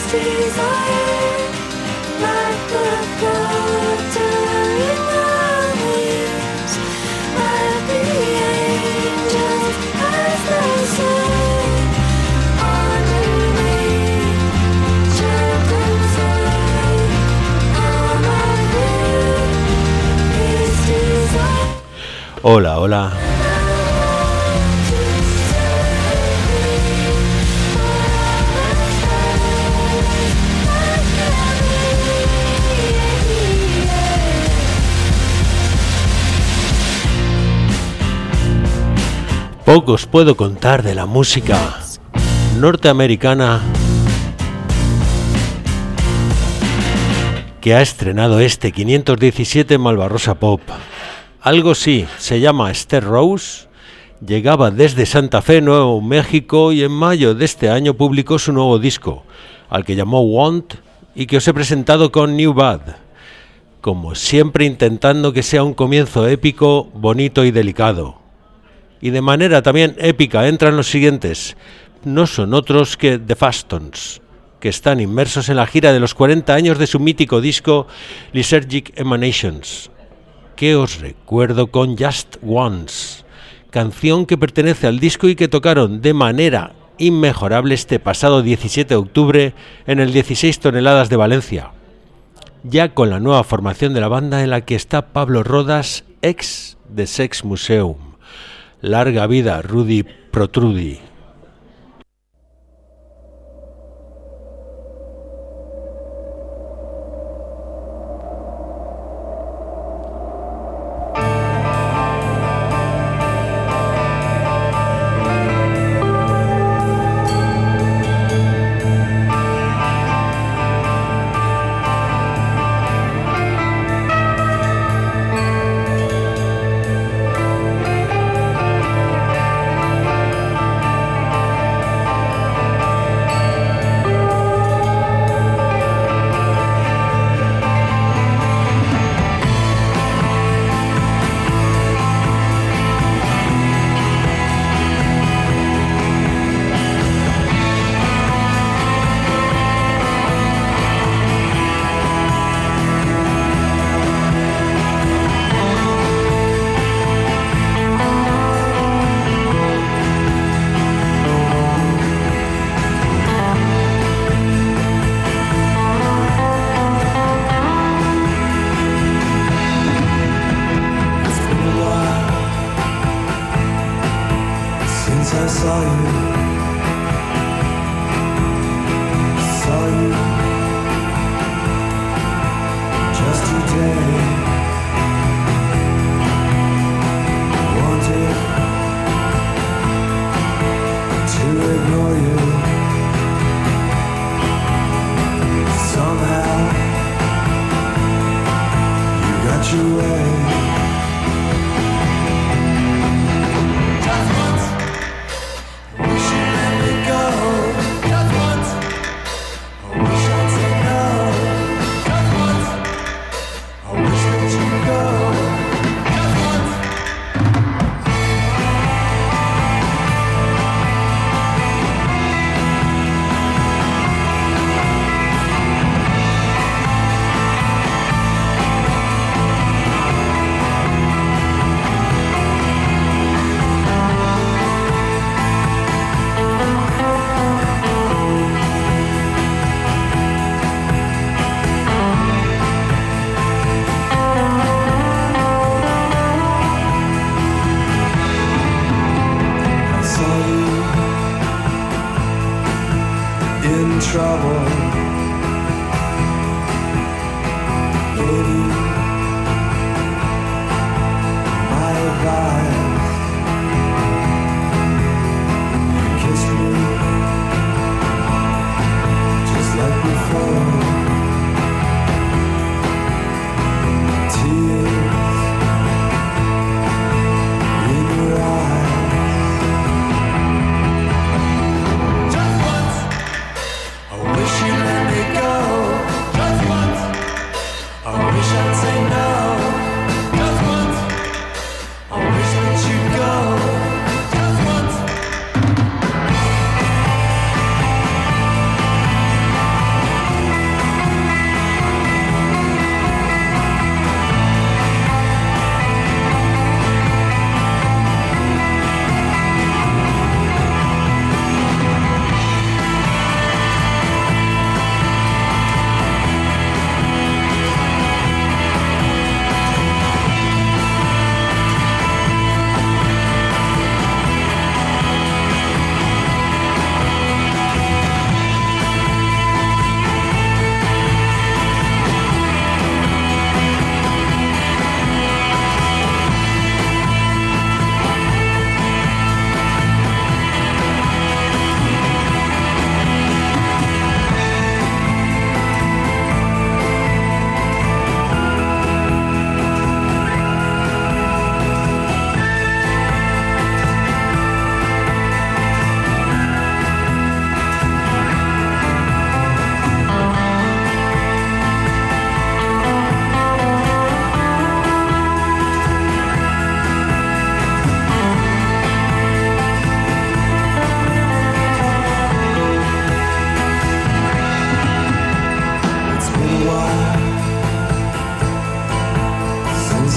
Hola, hola. Poco os puedo contar de la música norteamericana que ha estrenado este 517 Malvarrosa Pop. Algo sí, se llama Esther Rose, llegaba desde Santa Fe, Nuevo México, y en mayo de este año publicó su nuevo disco, al que llamó Want, y que os he presentado con New Bad, como siempre intentando que sea un comienzo épico, bonito y delicado. Y de manera también épica entran los siguientes, no son otros que The Fastons, que están inmersos en la gira de los 40 años de su mítico disco Lysergic Emanations, que os recuerdo con Just Once, canción que pertenece al disco y que tocaron de manera inmejorable este pasado 17 de octubre en el 16 toneladas de Valencia, ya con la nueva formación de la banda en la que está Pablo Rodas, ex de Sex Museum. Larga vida, Rudy Protrudi.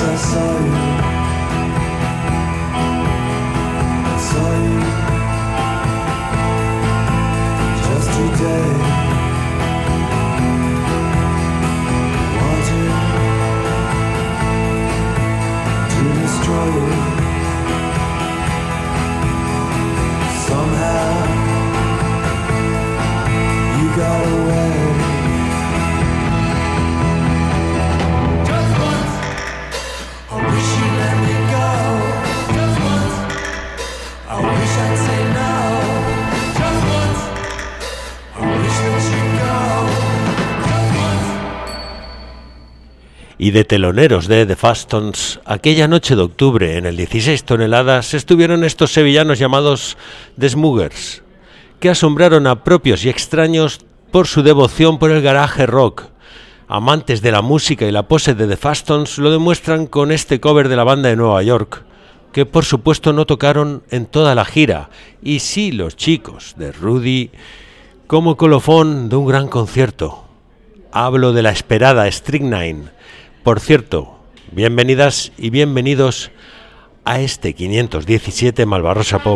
Y de teloneros de The Fastons, aquella noche de octubre en el 16 toneladas estuvieron estos sevillanos llamados The Smugglers, que asombraron a propios y extraños por su devoción por el garaje rock. Amantes de la música y la pose de The Fastons lo demuestran con este cover de la banda de Nueva York, que por supuesto no tocaron en toda la gira, y sí los chicos de Rudy como colofón de un gran concierto. Hablo de la esperada Strychnine. Por cierto, bienvenidas y bienvenidos a este 517 Malvarrosa Pop.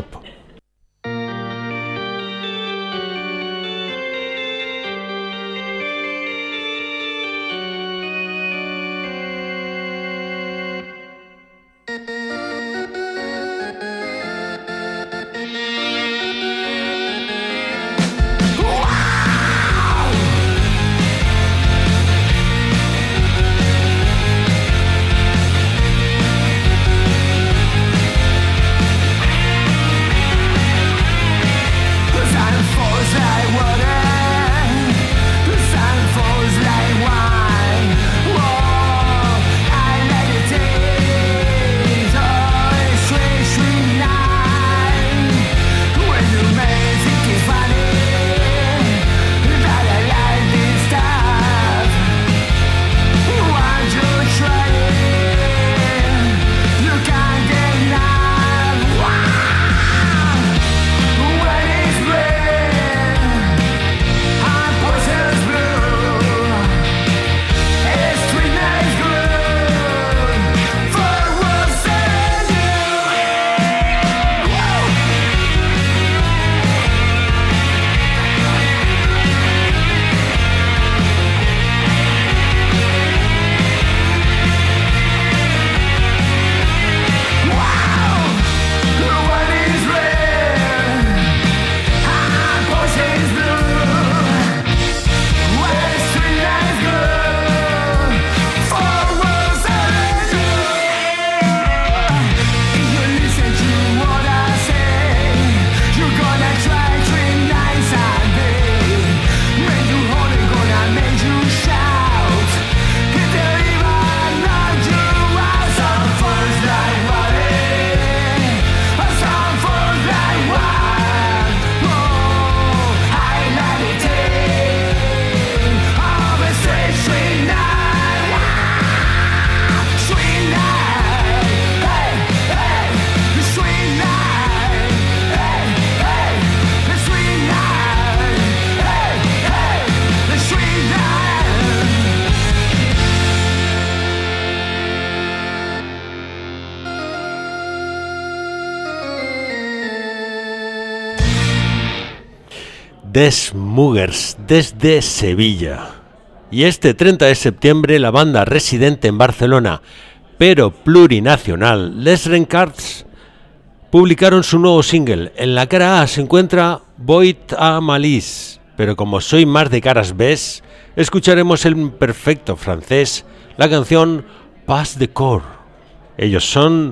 The Smugglers desde Sevilla. Y este 30 de septiembre la banda residente en Barcelona, pero plurinacional, Les Rencarts, publicaron su nuevo single. En la cara A se encuentra Void a Malice, pero como soy más de caras B, escucharemos en perfecto francés la canción Pass the Core. Ellos son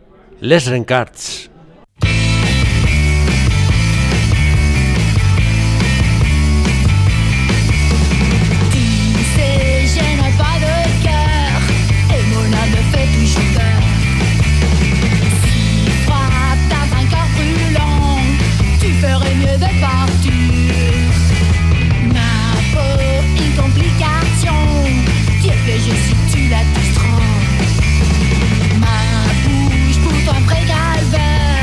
Les Rencarts. Ma bouche pourtant très calvaire.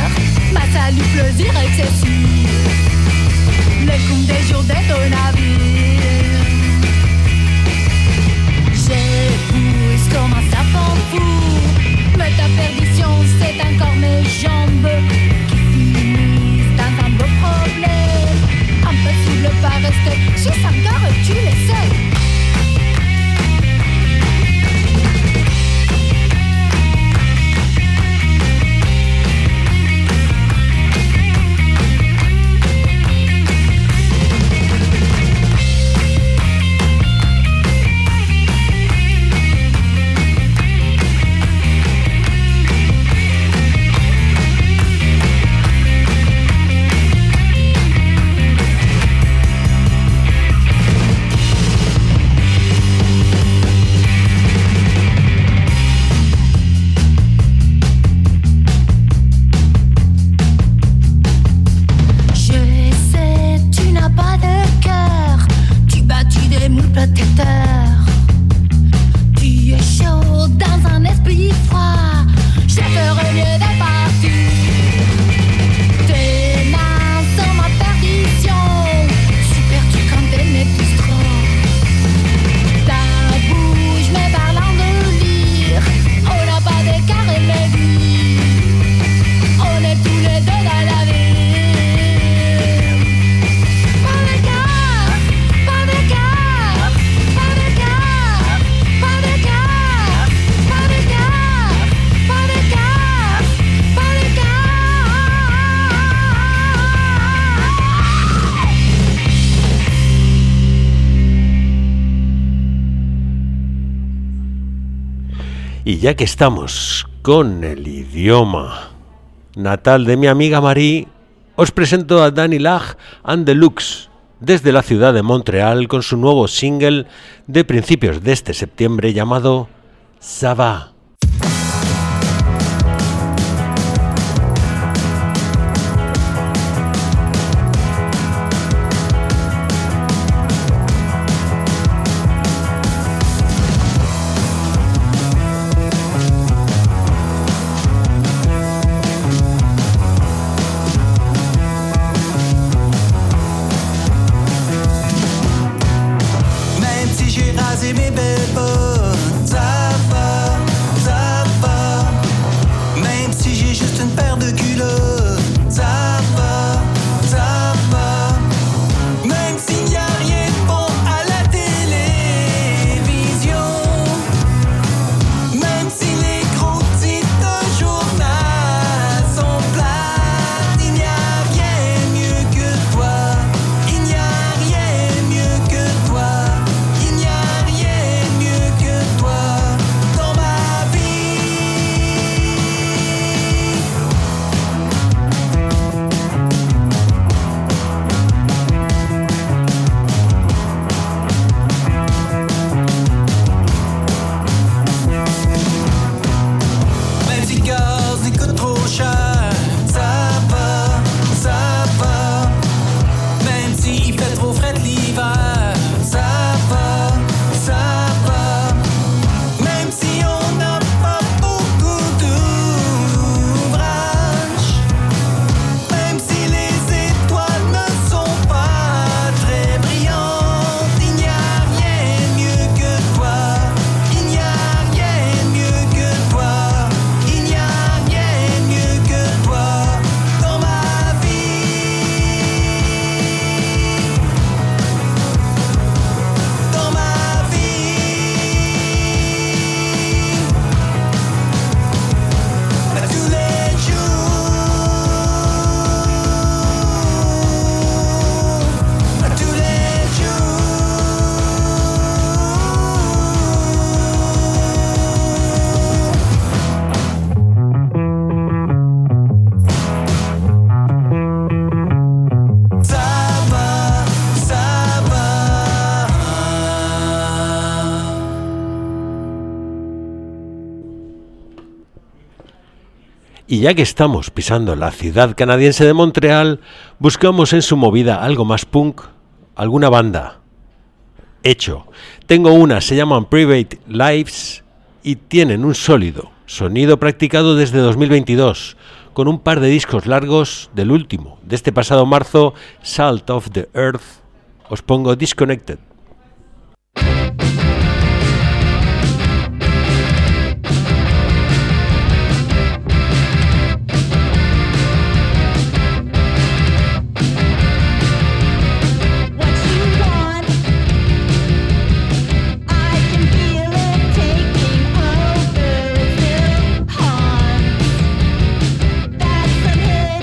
Y ya que estamos con el idioma natal de mi amiga Marie, os presento a Danny Lach and the Lux desde la ciudad de Montreal con su nuevo single de principios de este septiembre llamado Ça va. Y ya que estamos pisando la ciudad canadiense de Montreal, buscamos en su movida algo más punk, alguna banda. Hecho, tengo una, se llaman Private Lives y tienen un sólido sonido practicado desde 2022, con un par de discos largos del último, de este pasado marzo, Salt of the Earth. Os pongo Disconnected.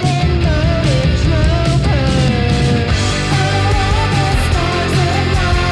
Stars and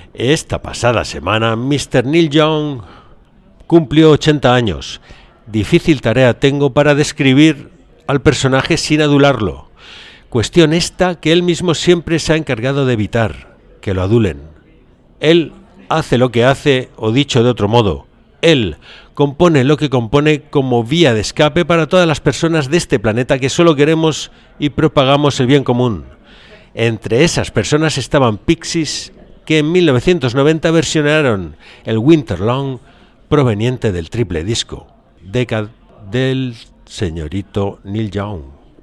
Esta pasada semana, Mr. Neil Young cumplió 80 años. Difícil tarea tengo para describir al personaje sin adularlo. Cuestión esta que él mismo siempre se ha encargado de evitar, que lo adulen. Él hace lo que hace, o dicho de otro modo, él compone lo que compone como vía de escape para todas las personas de este planeta que solo queremos y propagamos el bien común. Entre esas personas estaban Pixies, que en 1990 versionaron el Winter Long proveniente del triple disco Decade del señorito Neil Young.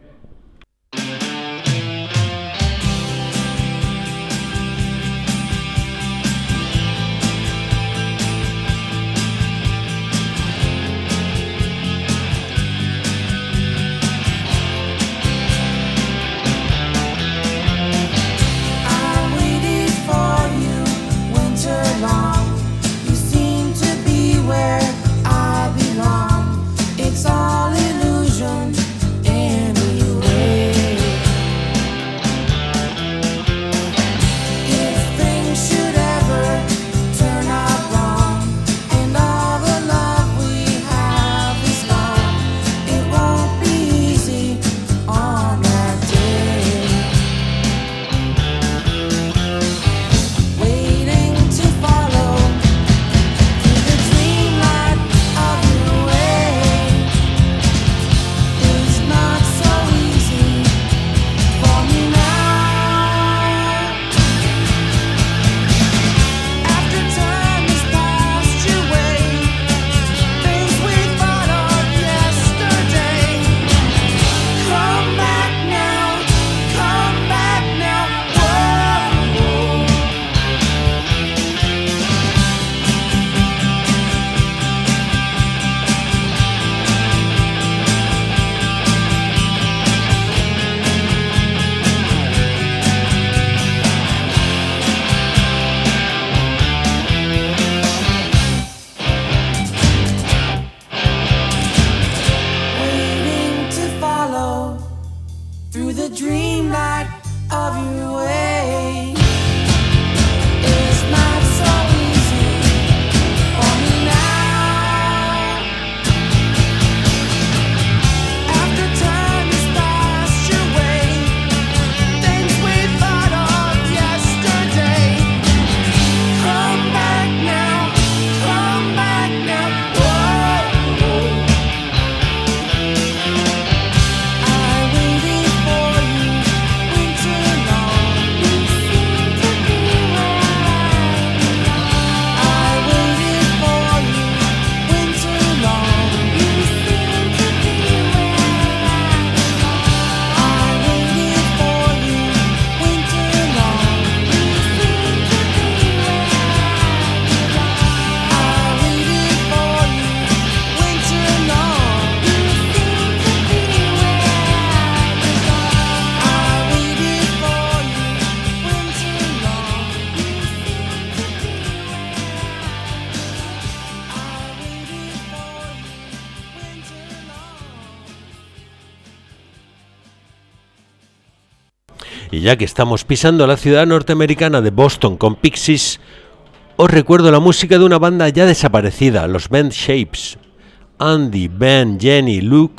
Y ya que estamos pisando la ciudad norteamericana de Boston con Pixies, os recuerdo la música de una banda ya desaparecida, los Band Shapes. Andy, Ben, Jenny, Luke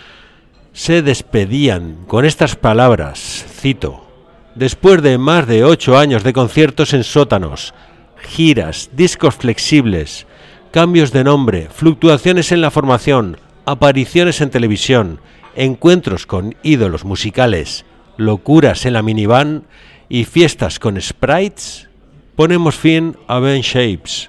se despedían con estas palabras, cito: después de más de 8 años de conciertos en sótanos, giras, discos flexibles, cambios de nombre, fluctuaciones en la formación, apariciones en televisión, encuentros con ídolos musicales, locuras en la minivan y fiestas con sprites, ponemos fin a Ben Shapes.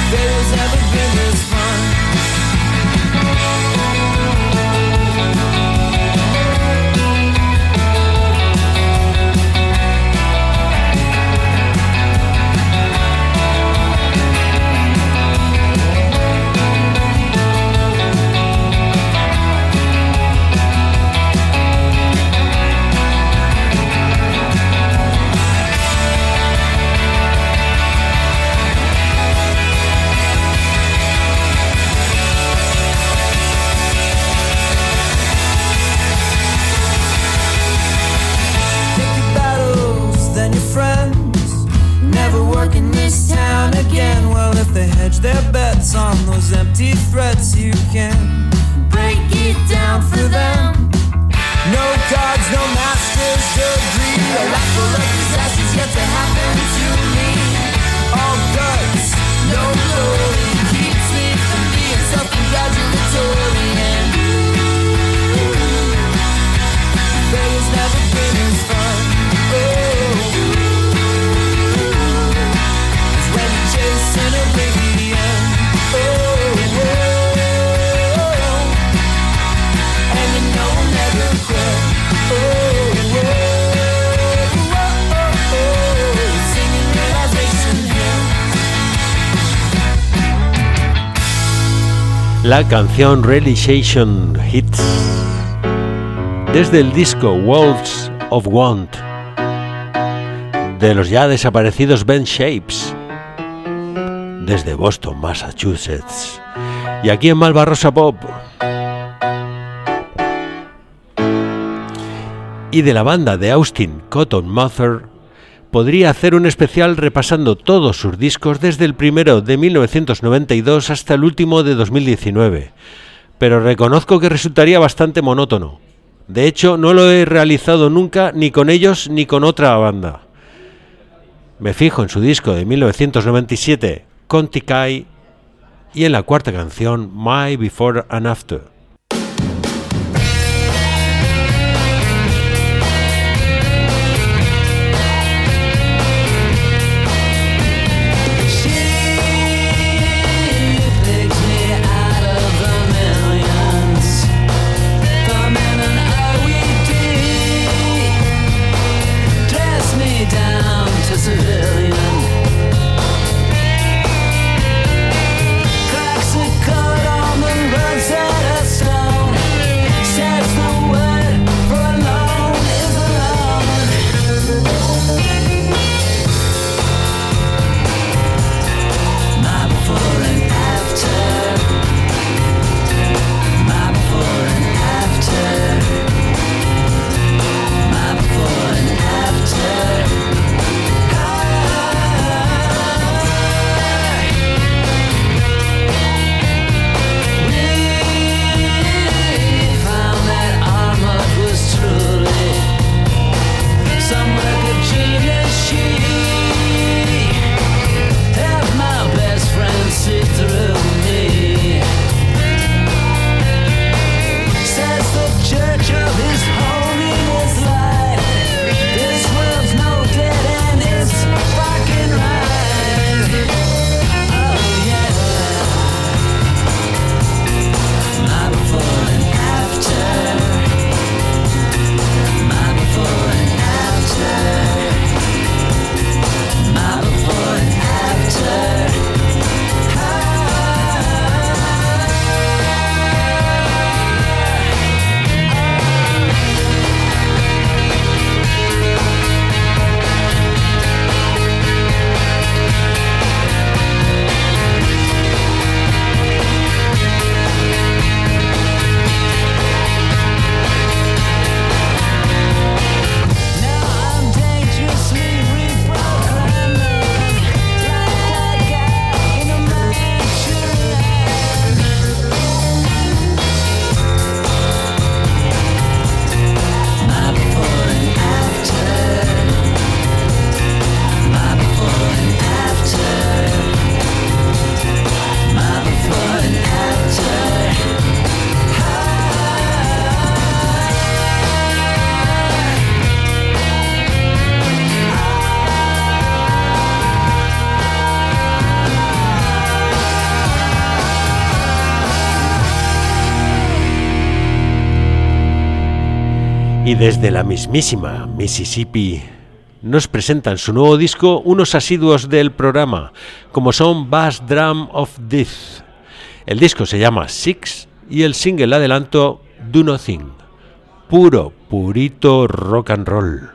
Failure's never been this fun. Their bets on those empty threats. You can break it down for them. No gods, no master's degree. A life full of disasters yet to happen to me. All guts, no glory keeps me from being self-congratulatory. And failure's never been as fun. It's when you're chasing a baby. La canción Realization Hits desde el disco Wolves of Want de los ya desaparecidos Bent Shapes desde Boston, Massachusetts, y aquí en Malvarrosa Pop. Y de la banda de Austin Cotton Mather podría hacer un especial repasando todos sus discos desde el primero de 1992 hasta el último de 2019, pero reconozco que resultaría bastante monótono. De hecho, no lo he realizado nunca ni con ellos ni con otra banda. Me fijo en su disco de 1997, Conti-Kai, y en la cuarta canción, My Before and After. Cracks are cut on the roads that I Y desde la mismísima Mississippi nos presentan su nuevo disco unos asiduos del programa, como son Bass Drum of Death. El disco se llama Six y el single adelanto Do Nothing. Purito rock and roll.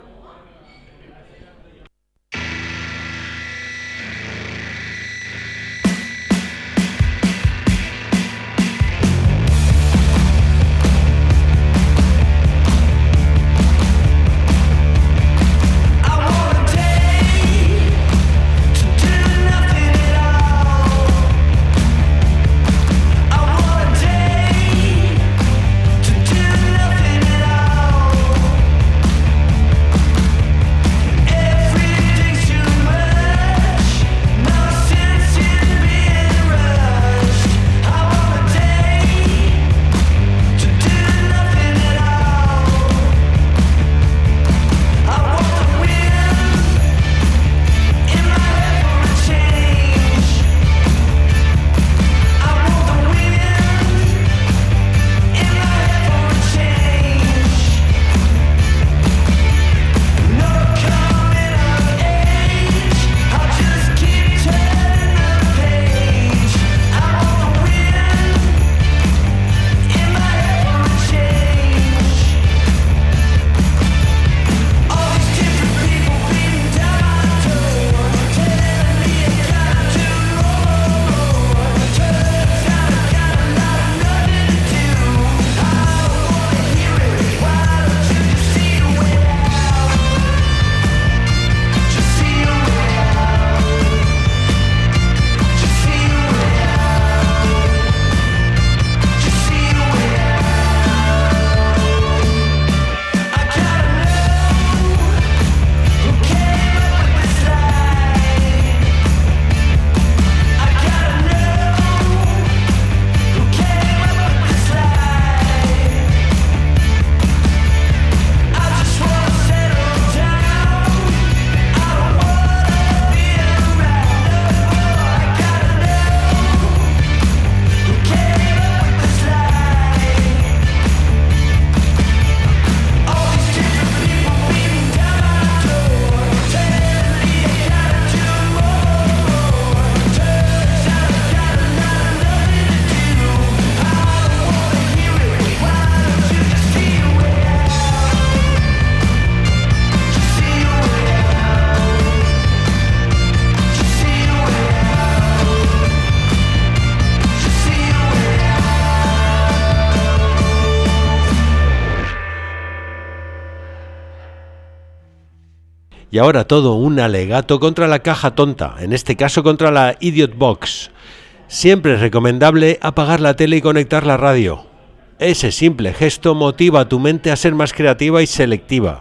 Y ahora todo un alegato contra la caja tonta, en este caso contra la Idiot Box. Siempre es recomendable apagar la tele y conectar la radio. Ese simple gesto motiva a tu mente a ser más creativa y selectiva.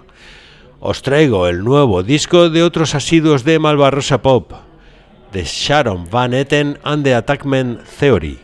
Os traigo el nuevo disco de otros asiduos de Malvarrosa Pop, de Sharon Van Etten and the Attackment Theory.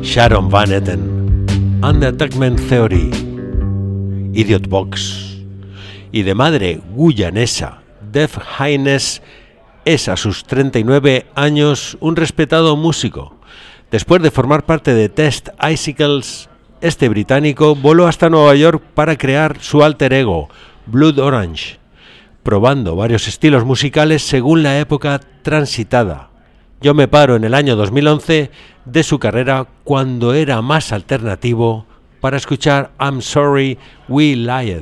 Sharon Van Etten, And the Attachment Theory, Idiot Box, y de madre guyanesa, Def Haynes es a sus 39 años un respetado músico. Después de formar parte de Test Icicles, este británico voló hasta Nueva York para crear su alter ego, Blood Orange, probando varios estilos musicales según la época transitada. Yo me paro en el año 2011 de su carrera, cuando era más alternativo, para escuchar I'm Sorry We Lied.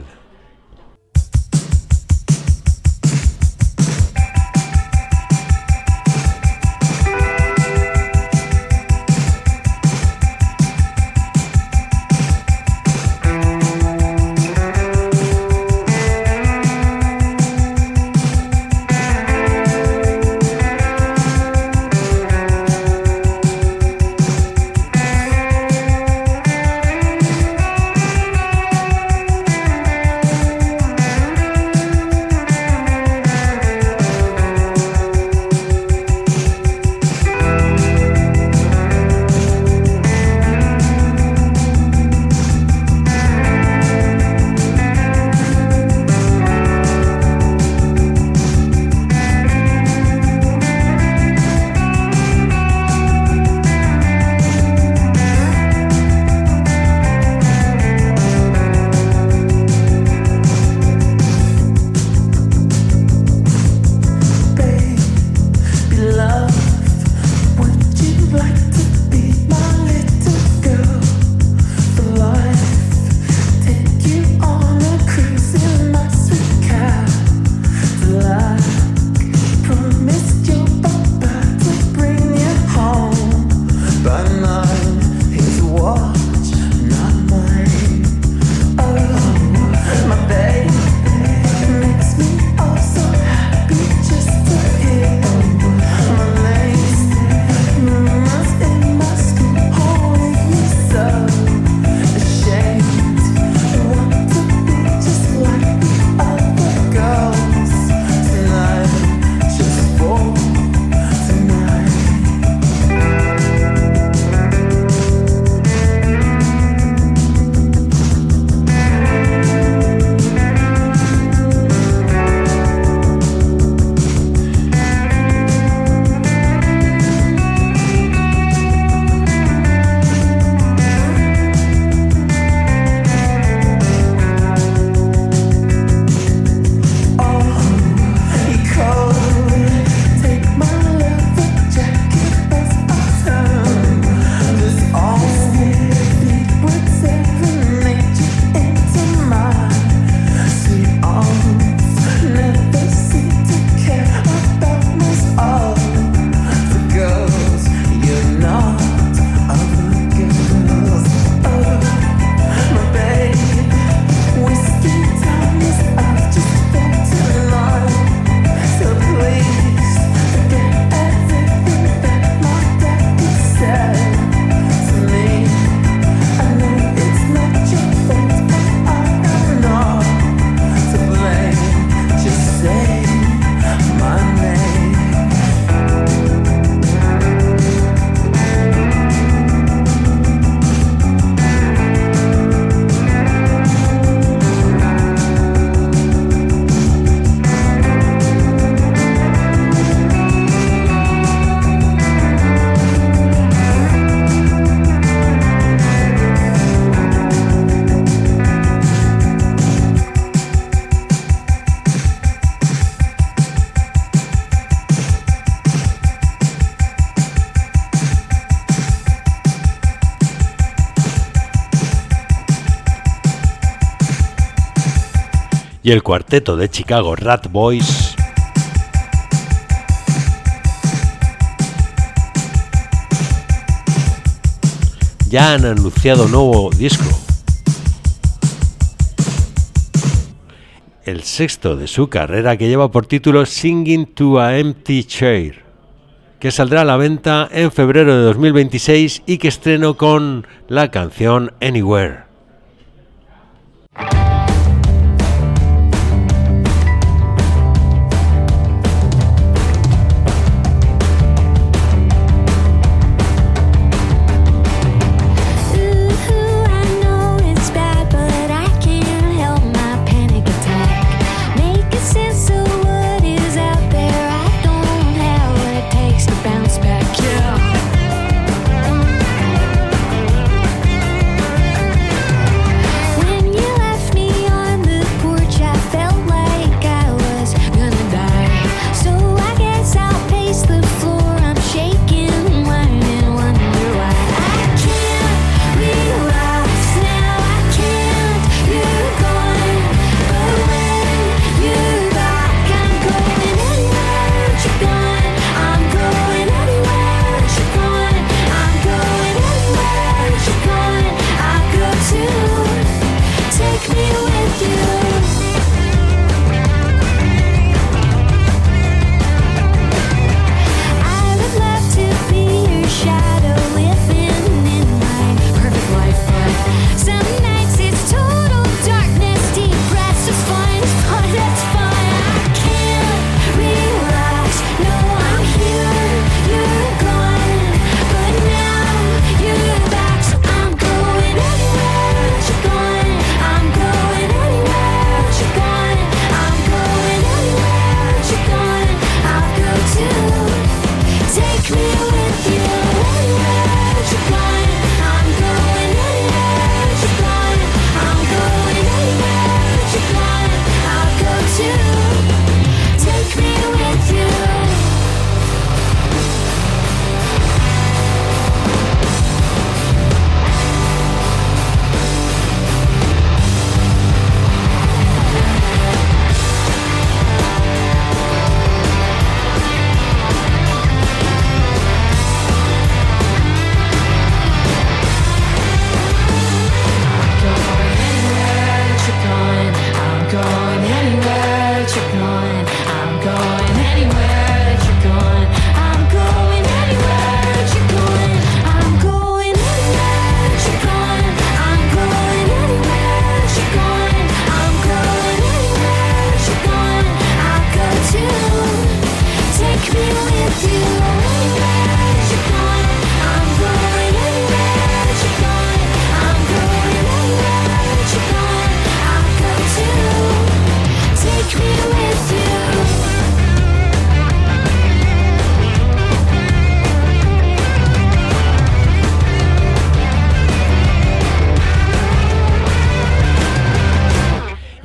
y el cuarteto de Chicago Rat Boys ya han anunciado nuevo disco, el sexto de su carrera, que lleva por título Singing to a Empty Chair, que saldrá a la venta en febrero de 2026 y que estreno con la canción Anywhere.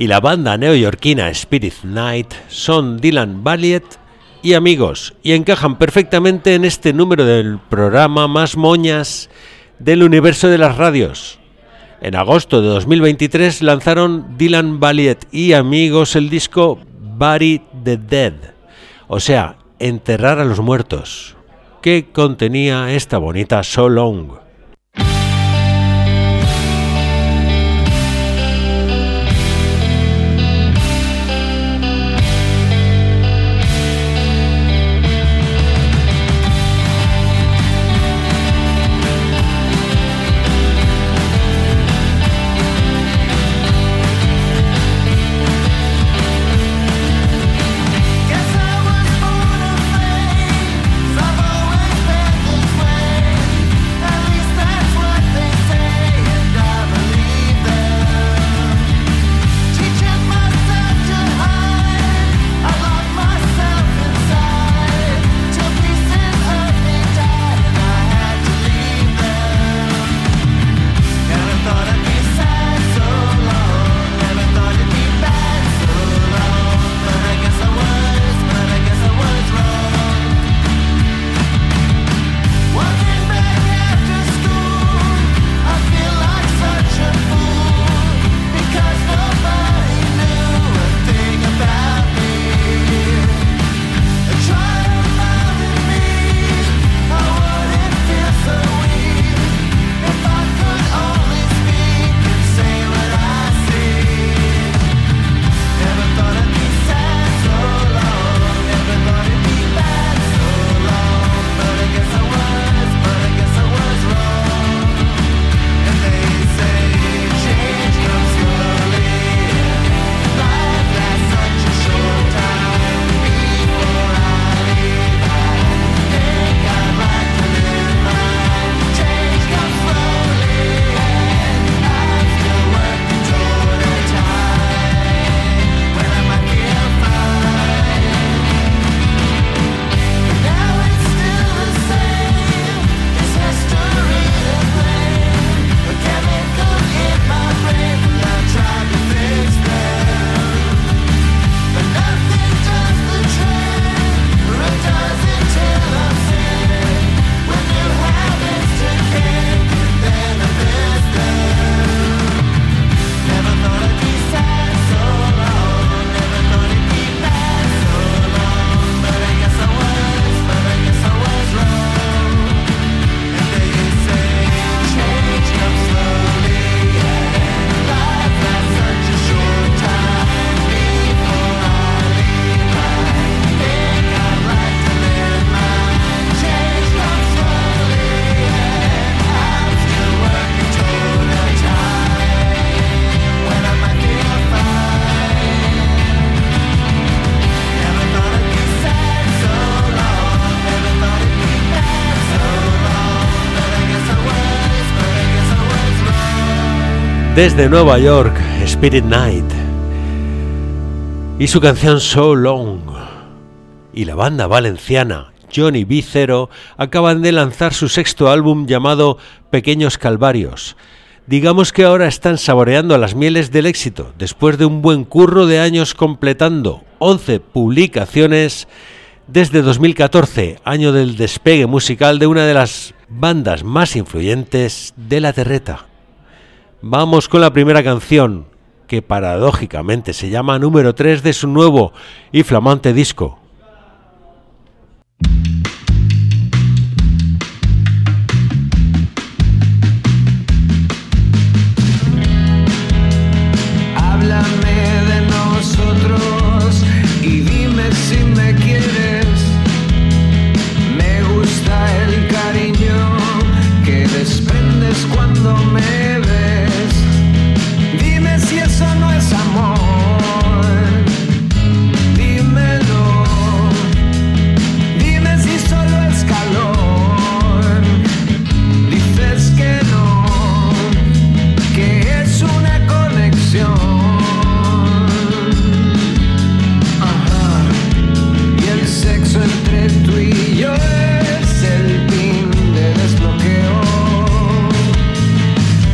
y la banda neoyorquina Spirit Night son Dylan Valiant y amigos, y encajan perfectamente en este número del programa más moñas del universo de las radios. En agosto de 2023 lanzaron Dylan Valiant y amigos el disco Bury the Dead, o sea, enterrar a los muertos, que contenía esta bonita So Long. Desde Nueva York, Spirit Night y su canción So Long, y la banda valenciana Johnny B0 acaban de lanzar su sexto álbum llamado Pequeños Calvarios. Digamos que ahora están saboreando las mieles del éxito, después de un buen curro de años completando 11 publicaciones desde 2014, año del despegue musical de una de las bandas más influyentes de la terreta. Vamos con la primera canción, que paradójicamente se llama número 3 de su nuevo y flamante disco. Háblame de nosotros y dime si me quieres. Me gusta el cariño que desprendes cuando me ves. Dime si eso no es amor. Dímelo. Dime si solo es calor. Dices que no, que es una conexión. Ajá. Y el sexo entre tú y yo es el pin de desbloqueo.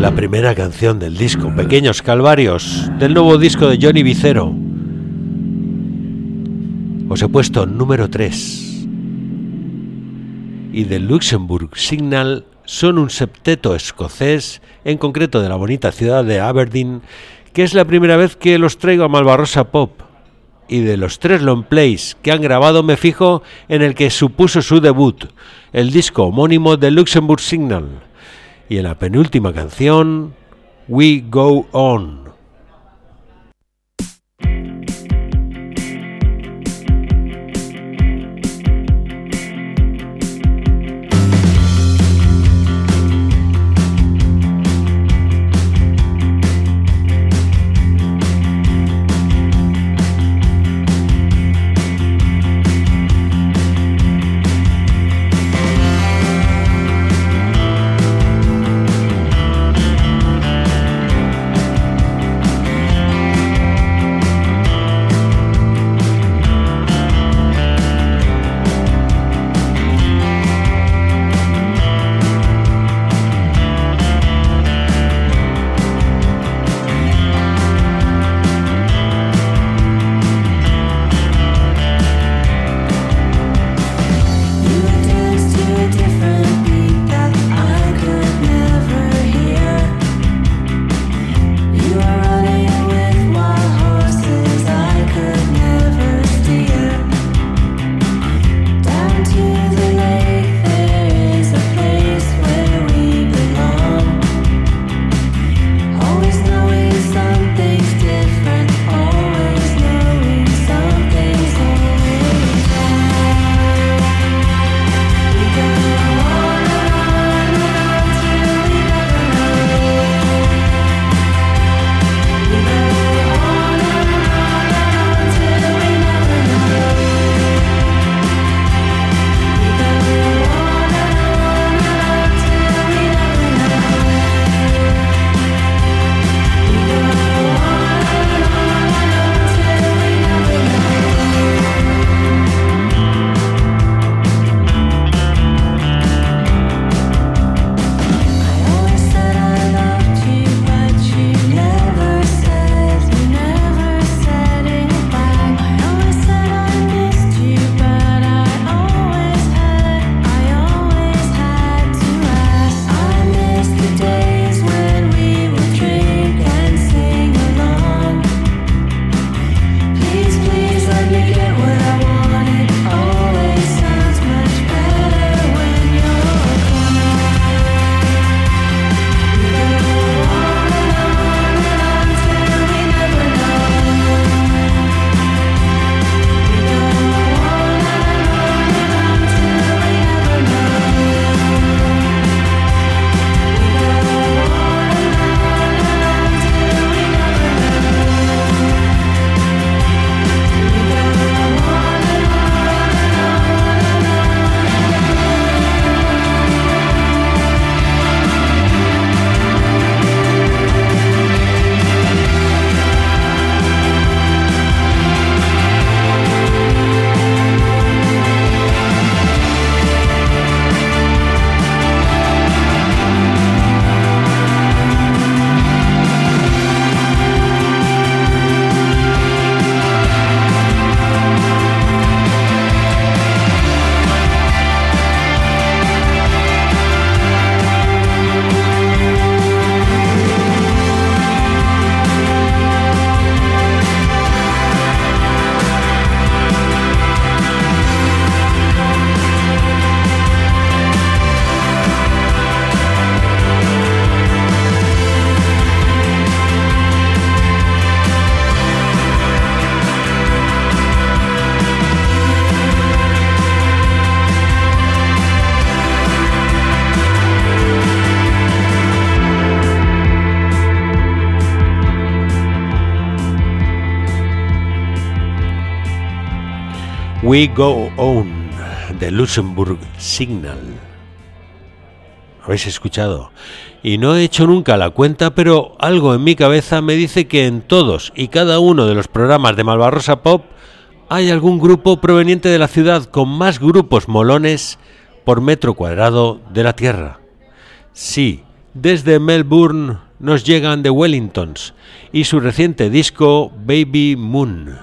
la primera canción del disco, Pequeños Calvarios, del nuevo disco de Johnny Vicero. Os he puesto número 3. Y The Luxembourg Signal son un septeto escocés, en concreto de la bonita ciudad de Aberdeen, que es la primera vez que los traigo a Malvarrosa Pop. Y de los 3 long plays que han grabado me fijo en el que supuso su debut, el disco homónimo de Luxembourg Signal, y en la penúltima canción, We Go On. We Go On, de Luxembourg Signal. ¿Habéis escuchado? Y no he hecho nunca la cuenta, pero algo en mi cabeza me dice que en todos y cada uno de los programas de Malvarrosa Pop hay algún grupo proveniente de la ciudad con más grupos molones por metro cuadrado de la Tierra. Sí, Desde Melbourne nos llegan The Wellingtons y su reciente disco Baby Moon.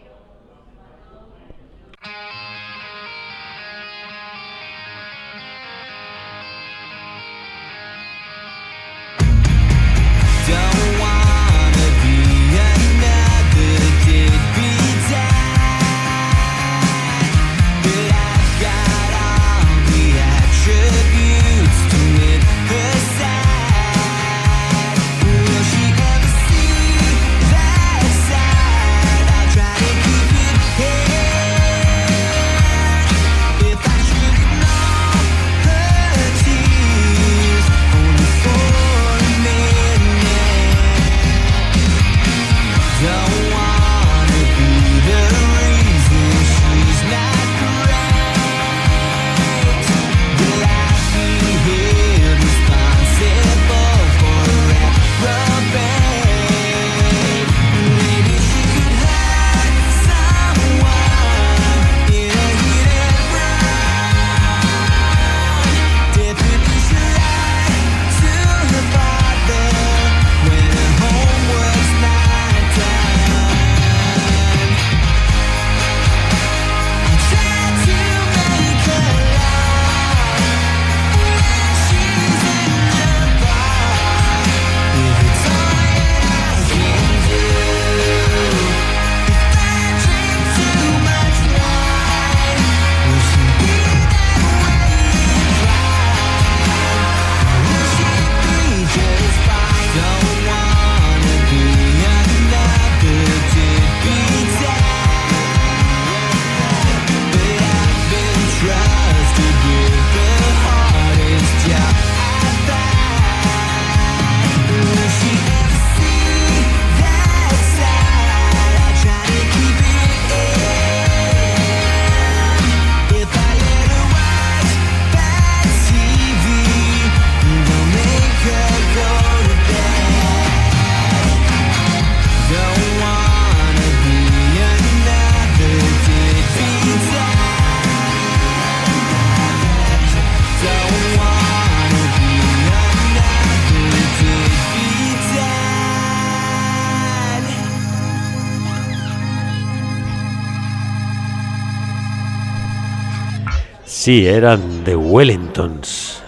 Sí, eran The Wellingtons.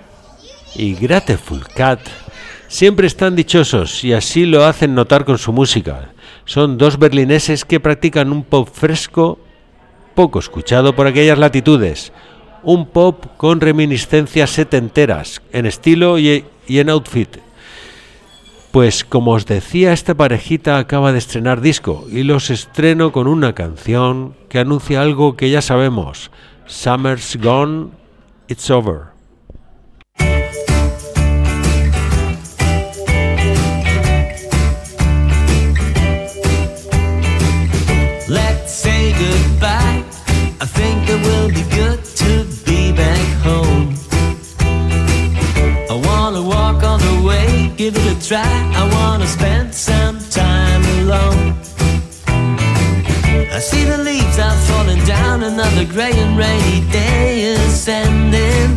Y Grateful Cat siempre están dichosos y así lo hacen notar con su música. Son dos berlineses que practican un pop fresco, poco escuchado por aquellas latitudes. Un pop con reminiscencias setenteras, en estilo y en outfit. Pues como os decía, esta parejita acaba de estrenar disco y los estreno con una canción que anuncia algo que ya sabemos. Summer's gone, it's over. Let's say goodbye. I think it will be good to be back home. I wanna walk all the way, give it a try. I wanna spend some time alone. I see the leaves are falling down, another grey and rainy day is ending.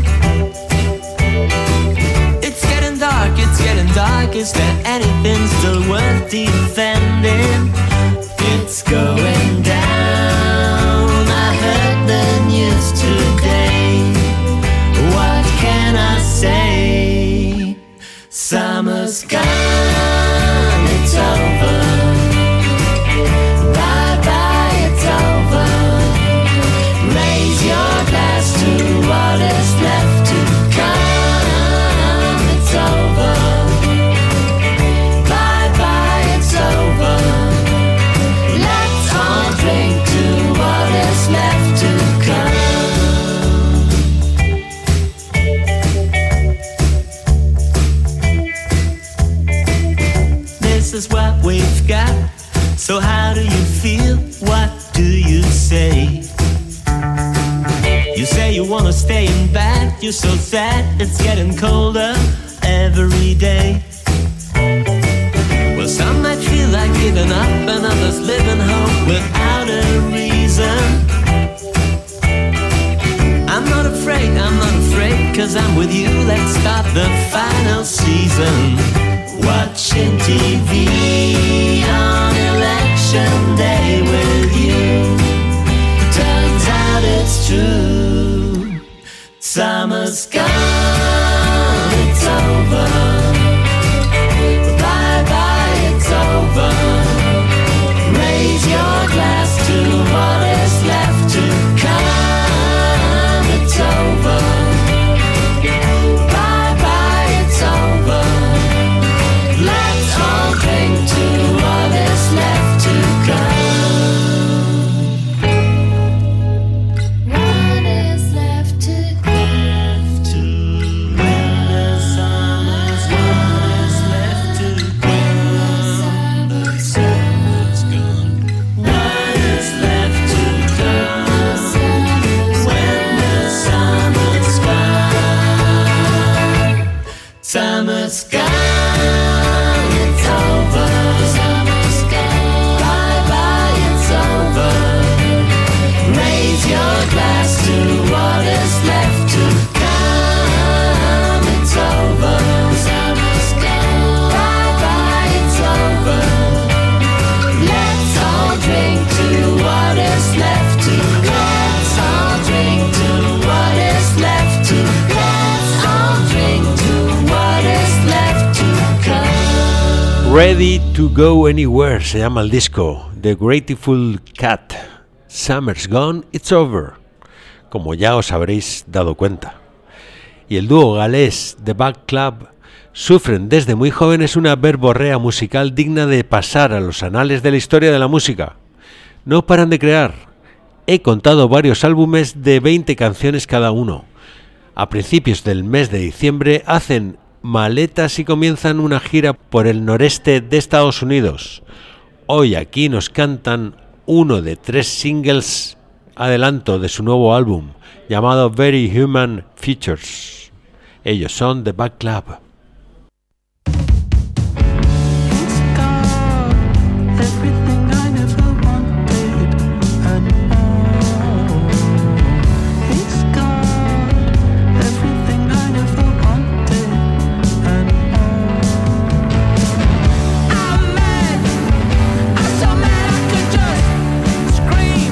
It's getting dark, is there anything still worth defending? It's going down, I heard the news today. What can I say? Summer's gone, it's over. What is left to come? It's over. Bye bye, it's over. Let's all drink to what is left to come. This is what we've got. So how do you feel? What do you say? You say you wanna stay in bed, you're so sad, it's getting colder every day. Well, some might feel like giving up, and others living hope without a reason. I'm not afraid, cause I'm with you, let's start the final scene. season, watching TV on election day with you. Turns out it's true. Summer's gone, it's over. Bye bye, it's over. Raise your glass to what is left to come. It's over. Bye bye, it's over. Let's all drink to what is left to come. What is left to come? When the summer's gone, is left to come. The summer's gone. What is left to come? When the summer's gone. Summer's gone, it's over. Summer's gone. Bye bye, it's over. Raise your glass to what is left to come. It's over. Summer's gone. Bye bye, it's over. Let's all drink to what is left to come. Let's all drink to what is left to come. Let's all drink to what is left to come. Ready to Go Anywhere se llama el disco. The Grateful Cat. Summer's Gone, It's Over. Como ya os habréis dado cuenta. Y el dúo galés The Back Club sufren desde muy jóvenes una verborrea musical digna de pasar a los anales de la historia de la música. No paran de crear. He contado varios álbumes de 20 canciones cada uno. A principios del mes de diciembre hacen maletas y comienzan una gira por el noreste de Estados Unidos. Hoy aquí nos cantan uno de 3 singles adelanto de su nuevo álbum llamado Very Human Features. Ellos son The Back Club. It's got everything I never wanted and more. It's got everything I never wanted and more. I'm mad. I'm so mad I could just scream.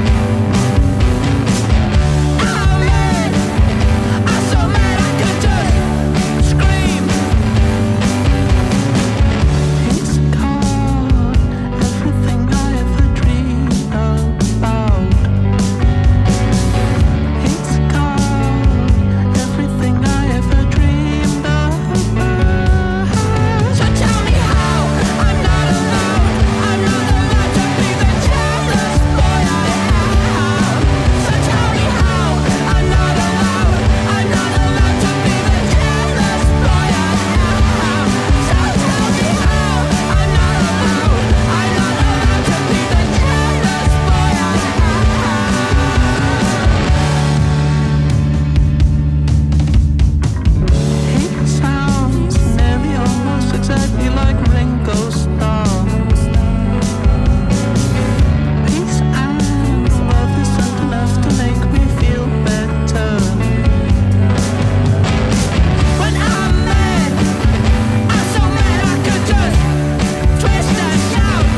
I'm mad. I'm so mad I could just scream. It's got everything I ever dreamed about. It's got everything I ever dreamed about. So tell me how I'm not allowed. I'm not allowed to be the jealous boy I am. So tell me how I'm not allowed. I'm not allowed to be the jealous boy I am. So tell me how I'm not allowed. I'm not allowed to be the jealous boy I am. It sounds nearly almost exactly like Ringo Starr. Peace and love isn't enough to make me feel better. When I'm mad, I'm so mad I could just twist and shout.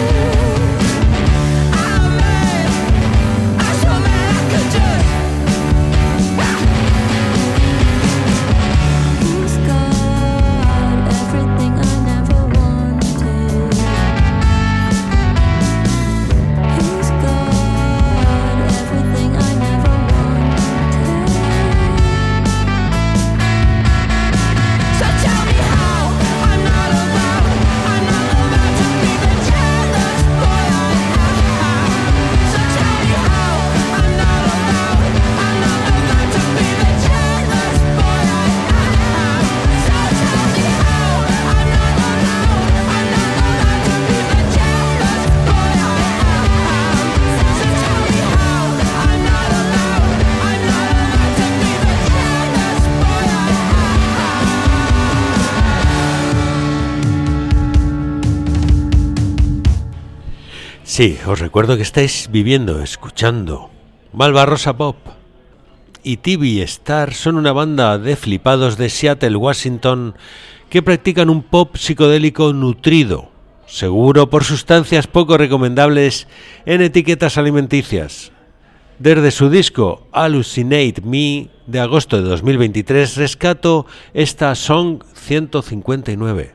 I'm mad, I'm so mad I could just. He's got everything I never wanted. He's got everything I never wanted. So tell me how I'm not allowed. I'm not allowed to be the jealous boy I am. So tell me how I'm not allowed. I'm not allowed to be the jealous boy I am. So tell me how I'm not allowed. I'm not allowed to be the jealous boy I am. So tell me how I'm not allowed. I'm not allowed to be the jealous boy I Sí, os recuerdo que estáis viviendo, escuchando Malvarrosa Pop. Y TV Star son una banda de flipados de Seattle, Washington, que practican un pop psicodélico nutrido, seguro por sustancias poco recomendables en etiquetas alimenticias. Desde su disco Hallucinate Me de agosto de 2023 rescato esta Song 159.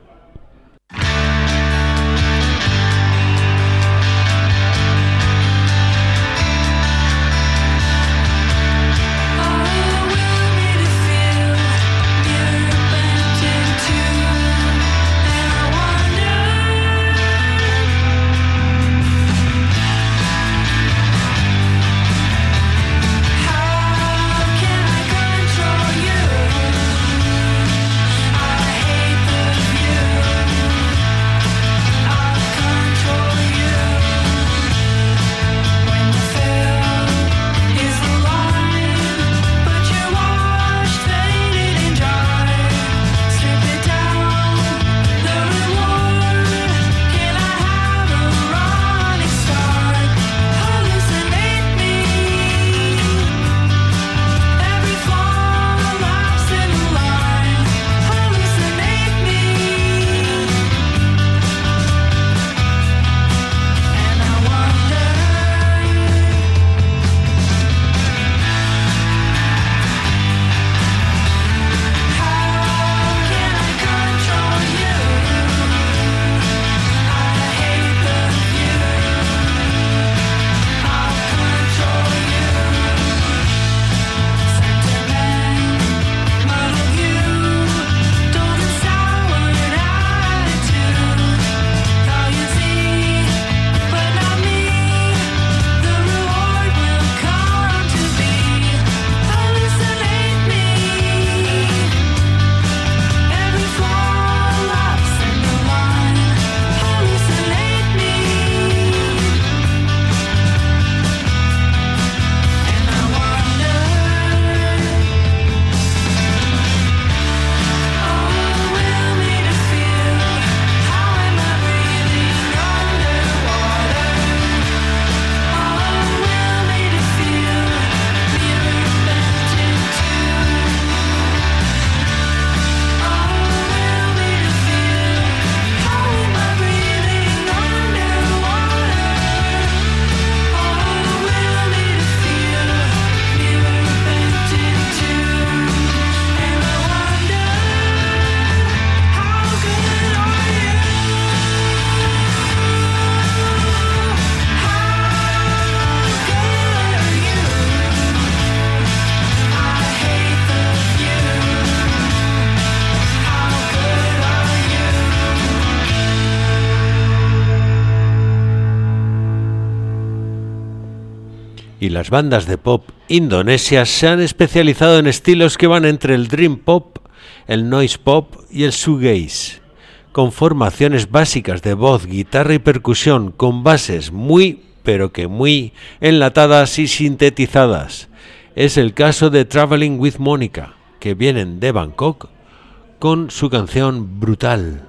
Y las bandas de pop indonesias se han especializado en estilos que van entre el dream pop, el noise pop y el shoegaze, con formaciones básicas de voz, guitarra y percusión, con bases muy, pero que muy enlatadas y sintetizadas. Es el caso de Traveling with Monica, que vienen de Bangkok con su canción Brutal.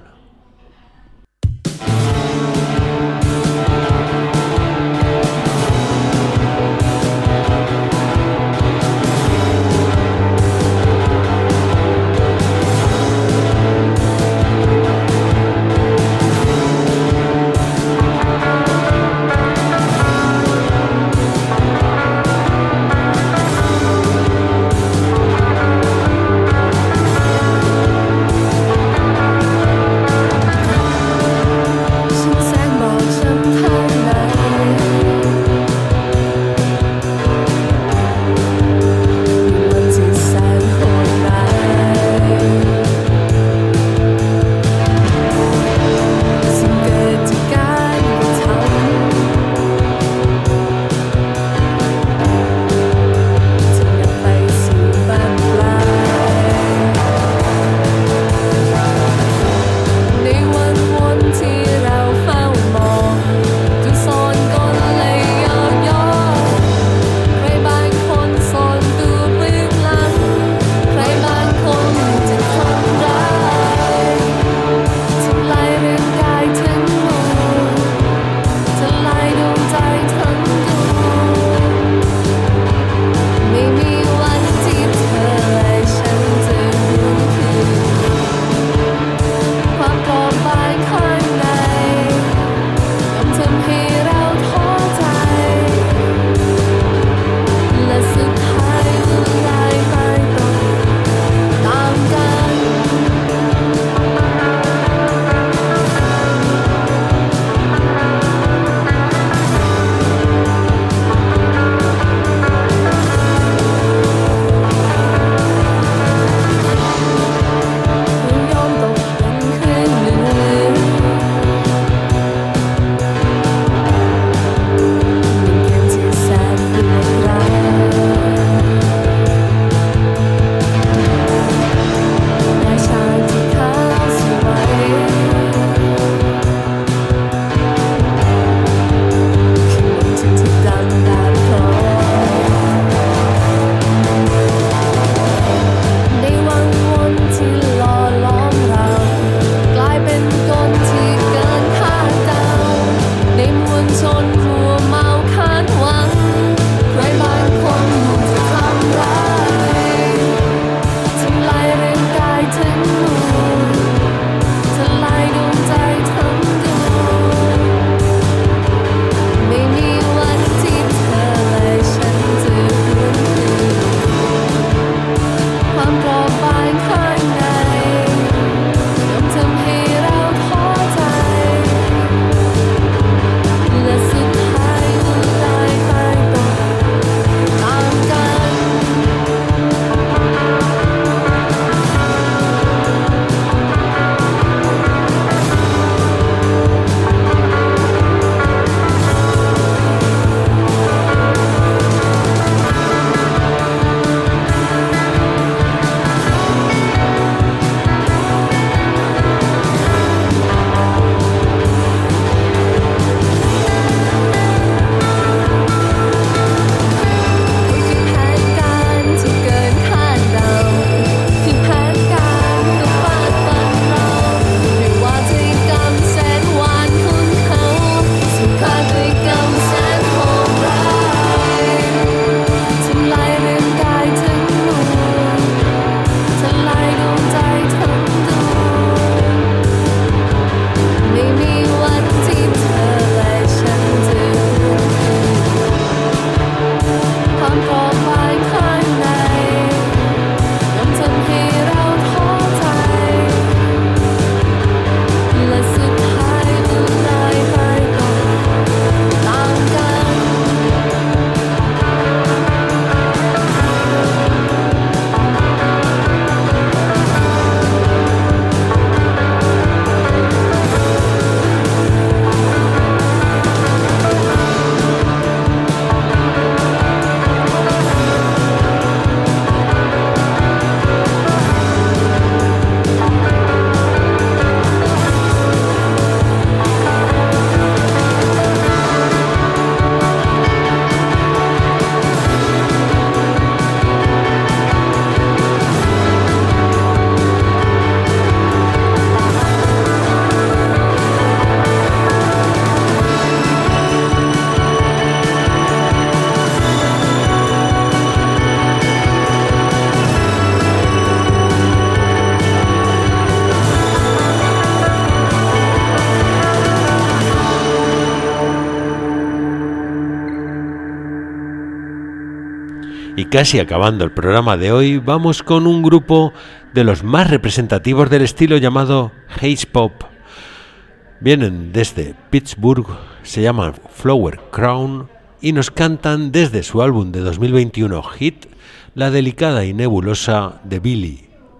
Y casi acabando el programa de hoy, vamos con un grupo de los más representativos del estilo llamado Haze Pop. Vienen desde Pittsburgh, se llaman Flower Crown y nos cantan desde su álbum de 2021 Hit, la delicada y nebulosa de Billy.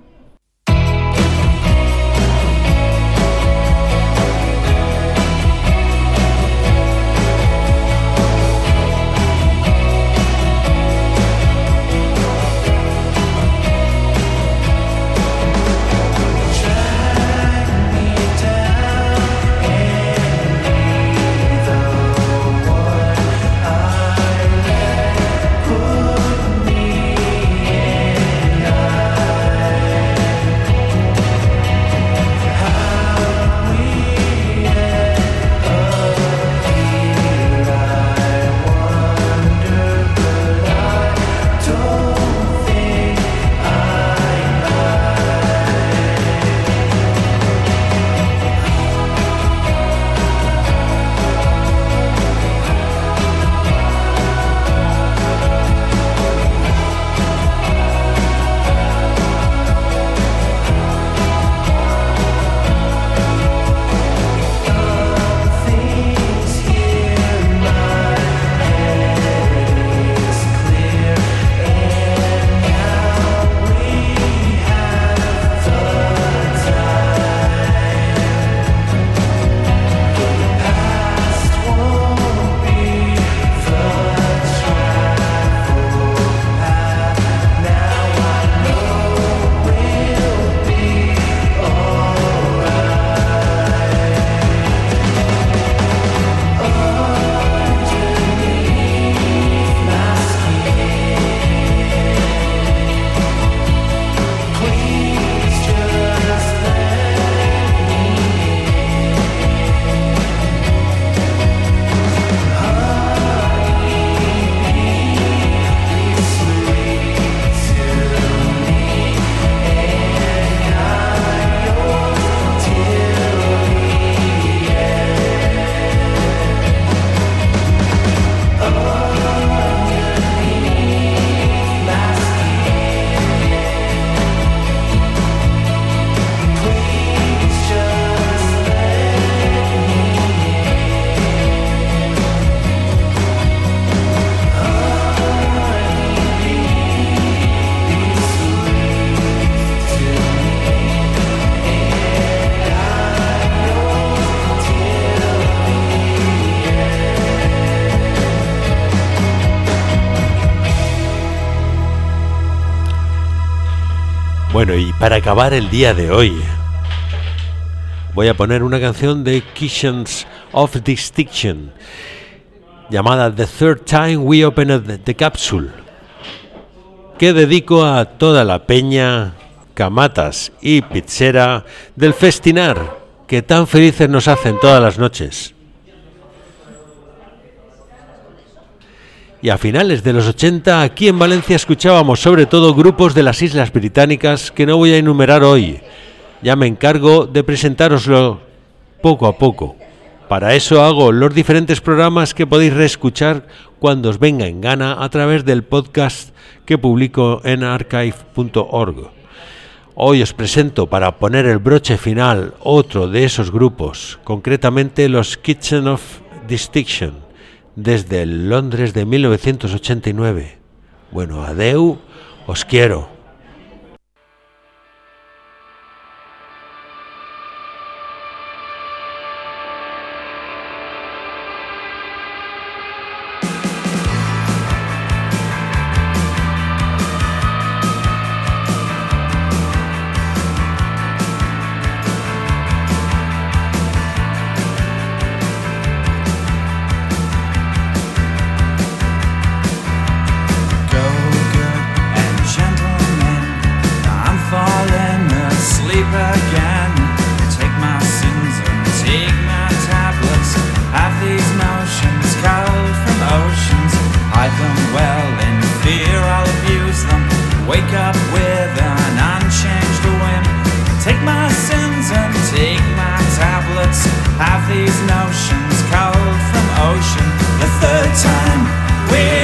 Bueno, y para acabar el día de hoy, voy a poner una canción de Kitchens of Distinction llamada The Third Time We Opened the Capsule, que dedico a toda la peña, camatas y pizzera del Festinar, que tan felices nos hacen todas las noches. Y a finales de los 80, aquí en Valencia escuchábamos sobre todo grupos de las Islas Británicas que no voy a enumerar hoy. Ya me encargo de presentároslo poco a poco. Para eso hago los diferentes programas que podéis reescuchar cuando os venga en gana a través del podcast que publico en archive.org. Hoy os presento, para poner el broche final, otro de esos grupos, concretamente los Kitchen of Distinction, desde el Londres de 1989. Bueno, adeu, os quiero. Have these notions cold from ocean. The third time we're